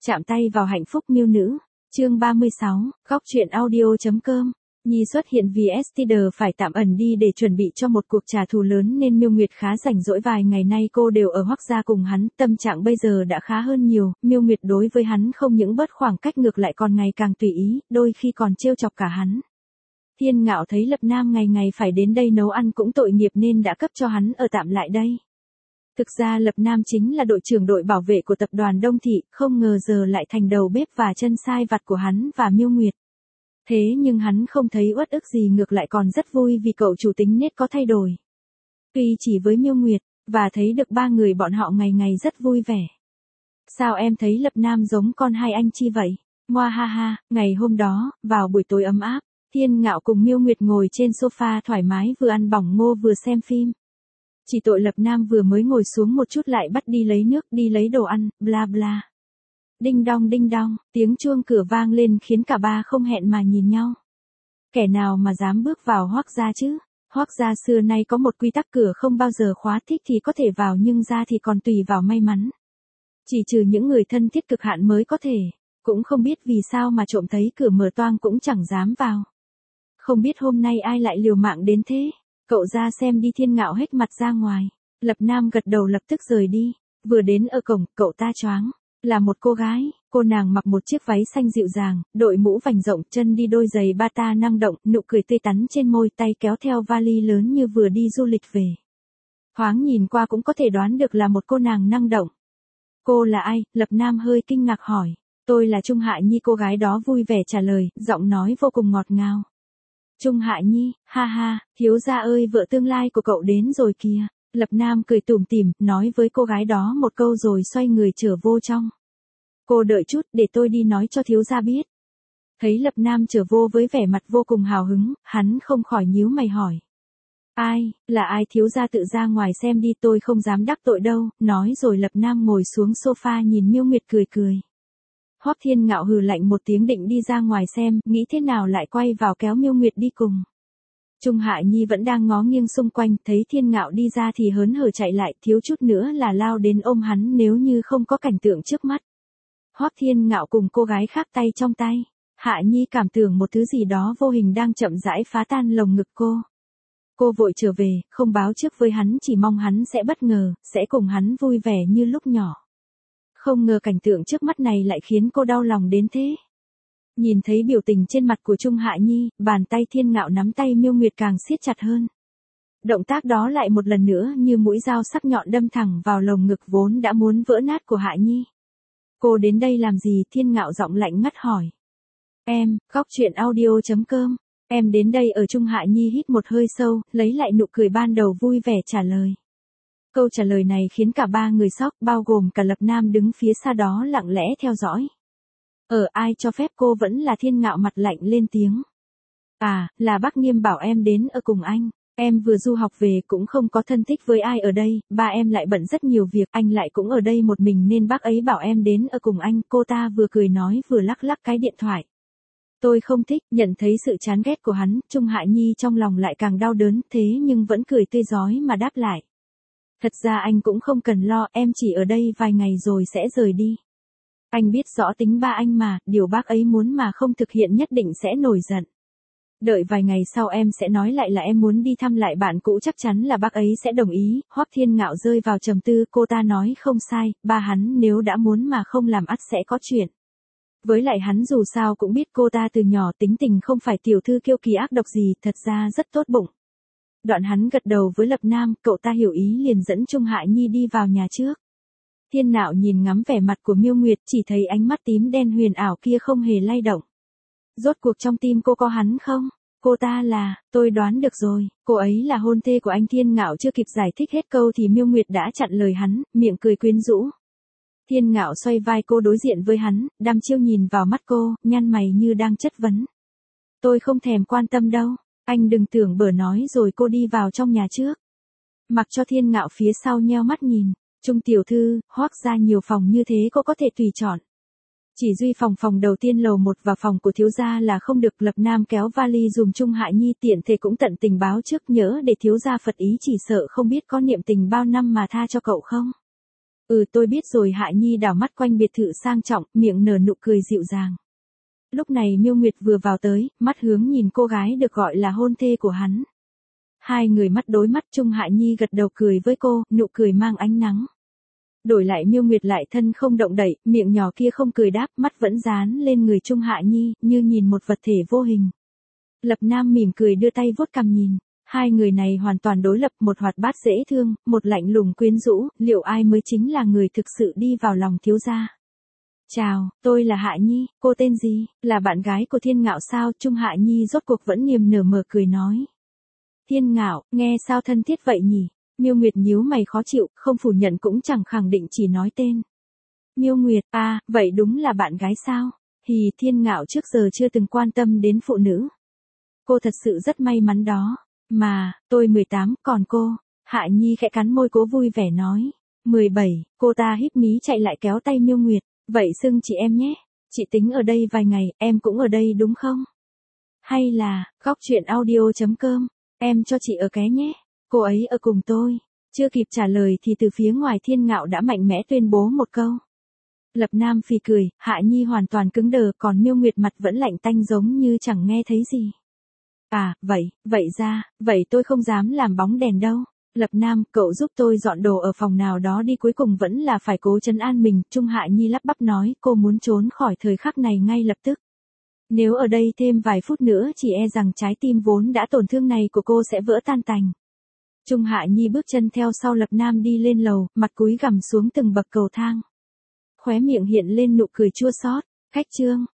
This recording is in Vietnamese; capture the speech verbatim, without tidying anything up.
Chạm tay vào hạnh phúc miêu nữ. Chương ba mươi sáu, góc truyện audio.com. Nhi xuất hiện vì Esther phải tạm ẩn đi để chuẩn bị cho một cuộc trả thù lớn nên Miêu Nguyệt khá rảnh rỗi, vài ngày nay cô đều ở Hoắc gia cùng hắn, tâm trạng bây giờ đã khá hơn nhiều, Miêu Nguyệt đối với hắn không những bớt khoảng cách ngược lại còn ngày càng tùy ý, đôi khi còn trêu chọc cả hắn. Thiên Ngạo thấy Lập Nam ngày ngày phải đến đây nấu ăn cũng tội nghiệp nên đã cấp cho hắn ở tạm lại đây. Thực ra Lập Nam chính là đội trưởng đội bảo vệ của tập đoàn Đông Thị, không ngờ giờ lại thành đầu bếp và chân sai vặt của hắn và Miêu Nguyệt. Thế nhưng hắn không thấy uất ức gì, ngược lại còn rất vui vì cậu chủ tính nết có thay đổi. Tuy chỉ với Miêu Nguyệt, và thấy được ba người bọn họ ngày ngày rất vui vẻ. Sao em thấy Lập Nam giống con hai anh chi vậy? Ngoa ha ha, ngày hôm đó, vào buổi tối ấm áp, Thiên Ngạo cùng Miêu Nguyệt ngồi trên sofa thoải mái vừa ăn bỏng ngô vừa xem phim. Chỉ tội Lập Nam vừa mới ngồi xuống một chút lại bắt đi lấy nước, đi lấy đồ ăn, bla bla. Đinh đong đinh đong, tiếng chuông cửa vang lên khiến cả ba không hẹn mà nhìn nhau. Kẻ nào mà dám bước vào Hoắc gia chứ? Hoắc gia xưa nay có một quy tắc cửa không bao giờ khóa, thích thì có thể vào nhưng ra thì còn tùy vào may mắn. Chỉ trừ những người thân thiết cực hạn mới có thể, cũng không biết vì sao mà trộm thấy cửa mở toang cũng chẳng dám vào. Không biết hôm nay ai lại liều mạng đến thế? Cậu ra xem đi. Thiên Ngạo hết mặt ra ngoài. Lập Nam gật đầu lập tức rời đi. Vừa đến ở cổng, cậu ta choáng. Là một cô gái, cô nàng mặc một chiếc váy xanh dịu dàng, đội mũ vành rộng, chân đi đôi giày bata năng động, nụ cười tươi tắn trên môi, tay kéo theo vali lớn như vừa đi du lịch về. Thoáng nhìn qua cũng có thể đoán được là một cô nàng năng động. Cô là ai? Lập Nam hơi kinh ngạc hỏi. Tôi là Trung Hạ Nhi, cô gái đó vui vẻ trả lời, giọng nói vô cùng ngọt ngào. Trung Hạ Nhi, ha ha, thiếu gia ơi, vợ tương lai của cậu đến rồi kìa. Lập Nam cười tủm tỉm, nói với cô gái đó một câu rồi xoay người trở vô trong. Cô đợi chút, để tôi đi nói cho thiếu gia biết. Thấy Lập Nam trở vô với vẻ mặt vô cùng hào hứng, hắn không khỏi nhíu mày hỏi. Ai, là ai? Thiếu gia tự ra ngoài xem đi, tôi không dám đắc tội đâu, nói rồi Lập Nam ngồi xuống sofa nhìn Miêu Nguyệt cười cười. Hoắc Thiên Ngạo hừ lạnh một tiếng định đi ra ngoài xem, nghĩ thế nào lại quay vào kéo Miêu Nguyệt đi cùng. Trung Hạ Nhi vẫn đang ngó nghiêng xung quanh, thấy Thiên Ngạo đi ra thì hớn hở chạy lại, thiếu chút nữa là lao đến ôm hắn nếu như không có cảnh tượng trước mắt. Hoắc Thiên Ngạo cùng cô gái khác tay trong tay. Hạ Nhi cảm tưởng một thứ gì đó vô hình đang chậm rãi phá tan lồng ngực cô. Cô vội trở về, không báo trước với hắn, chỉ mong hắn sẽ bất ngờ, sẽ cùng hắn vui vẻ như lúc nhỏ. Không ngờ cảnh tượng trước mắt này lại khiến cô đau lòng đến thế. Nhìn thấy biểu tình trên mặt của Trung Hạ Nhi, bàn tay Thiên Ngạo nắm tay Miêu Nguyệt càng siết chặt hơn. Động tác đó lại một lần nữa như mũi dao sắc nhọn đâm thẳng vào lồng ngực vốn đã muốn vỡ nát của Hạ Nhi. Cô đến đây làm gì? Thiên Ngạo giọng lạnh ngắt hỏi. Em, góc truyện audio.com. Em đến đây ở. Trung Hạ Nhi hít một hơi sâu, lấy lại nụ cười ban đầu vui vẻ trả lời. Câu trả lời này khiến cả ba người sốc, bao gồm cả Lập Nam đứng phía xa đó lặng lẽ theo dõi. Ở ai cho phép cô? Vẫn là Thiên Ngạo mặt lạnh lên tiếng. À, là bác Nghiêm bảo em đến ở cùng anh. Em vừa du học về cũng không có thân thích với ai ở đây, ba em lại bận rất nhiều việc, anh lại cũng ở đây một mình nên bác ấy bảo em đến ở cùng anh. Cô ta vừa cười nói vừa lắc lắc cái điện thoại. Tôi không thích. Nhận thấy sự chán ghét của hắn, Trung Hạ Nhi trong lòng lại càng đau đớn, thế nhưng vẫn cười tươi rói mà đáp lại. Thật ra anh cũng không cần lo, em chỉ ở đây vài ngày rồi sẽ rời đi. Anh biết rõ tính ba anh mà, điều bác ấy muốn mà không thực hiện nhất định sẽ nổi giận. Đợi vài ngày sau em sẽ nói lại là em muốn đi thăm lại bạn cũ, chắc chắn là bác ấy sẽ đồng ý. Hoắc Thiên Ngạo rơi vào trầm tư, cô ta nói không sai, ba hắn nếu đã muốn mà không làm ắt sẽ có chuyện. Với lại hắn dù sao cũng biết cô ta từ nhỏ tính tình không phải tiểu thư kiêu kỳ ác độc gì, thật ra rất tốt bụng. Đoạn hắn gật đầu với Lập Nam, cậu ta hiểu ý liền dẫn Trung Hạ Nhi đi vào nhà trước. Thiên Ngạo nhìn ngắm vẻ mặt của Miêu Nguyệt, chỉ thấy ánh mắt tím đen huyền ảo kia không hề lay động. Rốt cuộc trong tim cô có hắn không? Cô ta là, tôi đoán được rồi, cô ấy là hôn thê của anh. Thiên Ngạo chưa kịp giải thích hết câu thì Miêu Nguyệt đã chặn lời hắn, miệng cười quyến rũ. Thiên Ngạo xoay vai cô đối diện với hắn, đăm chiêu nhìn vào mắt cô, nhăn mày như đang chất vấn. Tôi không thèm quan tâm đâu, anh đừng tưởng bở nói rồi cô đi vào trong nhà trước. Mặc cho Thiên Ngạo phía sau nheo mắt nhìn. Trung tiểu thư, Hoắc gia nhiều phòng như thế cô có thể tùy chọn. Chỉ duy phòng phòng đầu tiên lầu một và phòng của thiếu gia là không được. Lập Nam kéo vali dùm Trung Hạ Nhi, tiện thể cũng tận tình báo trước, nhớ để thiếu gia phật ý, chỉ sợ không biết có niệm tình bao năm mà tha cho cậu không. Ừ tôi biết rồi. Hạ Nhi đảo mắt quanh biệt thự sang trọng, miệng nở nụ cười dịu dàng. Lúc này Miêu Nguyệt vừa vào tới, mắt hướng nhìn cô gái được gọi là hôn thê của hắn. Hai người mắt đối mắt, Trung Hạ Nhi gật đầu cười với cô, nụ cười mang ánh nắng. Đổi lại Miêu Nguyệt lại thân không động đậy, miệng nhỏ kia không cười đáp, mắt vẫn dán lên người Trung Hạ Nhi, như nhìn một vật thể vô hình. Lập Nam mỉm cười đưa tay vuốt cằm nhìn. Hai người này hoàn toàn đối lập, một hoạt bát dễ thương, một lạnh lùng quyến rũ, liệu ai mới chính là người thực sự đi vào lòng thiếu gia? Chào, tôi là Hạ Nhi, cô tên gì, là bạn gái của Thiên Ngạo sao? Trung Hạ Nhi rốt cuộc vẫn niềm nở mờ cười nói. Thiên Ngạo, nghe sao thân thiết vậy nhỉ? Miêu Nguyệt nhíu mày khó chịu, không phủ nhận cũng chẳng khẳng định, chỉ nói tên. Miêu Nguyệt, à, vậy đúng là bạn gái sao? Hì, Thiên Ngạo trước giờ chưa từng quan tâm đến phụ nữ. Cô thật sự rất may mắn đó. Mà, tôi mười tám, còn cô? Hạ Nhi khẽ cắn môi cố vui vẻ nói. mười bảy, cô ta híp mí chạy lại kéo tay Miêu Nguyệt. Vậy xưng chị em nhé. Chị tính ở đây vài ngày, em cũng ở đây đúng không? Hay là, góc truyện audio chấm com, em cho chị ở ké nhé. Cô ấy ở cùng tôi. Chưa kịp trả lời thì từ phía ngoài Thiên Ngạo đã mạnh mẽ tuyên bố một câu. Lập Nam phì cười, Hạ Nhi hoàn toàn cứng đờ, còn Miêu Nguyệt mặt vẫn lạnh tanh giống như chẳng nghe thấy gì. À, vậy, vậy ra, vậy tôi không dám làm bóng đèn đâu. Lập Nam, cậu giúp tôi dọn đồ ở phòng nào đó đi, cuối cùng vẫn là phải cố trấn an mình. Trung Hạ Nhi lắp bắp nói, cô muốn trốn khỏi thời khắc này ngay lập tức. Nếu ở đây thêm vài phút nữa chỉ e rằng trái tim vốn đã tổn thương này của cô sẽ vỡ tan tành. Trung Hạ Nhi bước chân theo sau Lập Nam đi lên lầu, mặt cúi gằm xuống từng bậc cầu thang. Khóe miệng hiện lên nụ cười chua xót. Khách trương,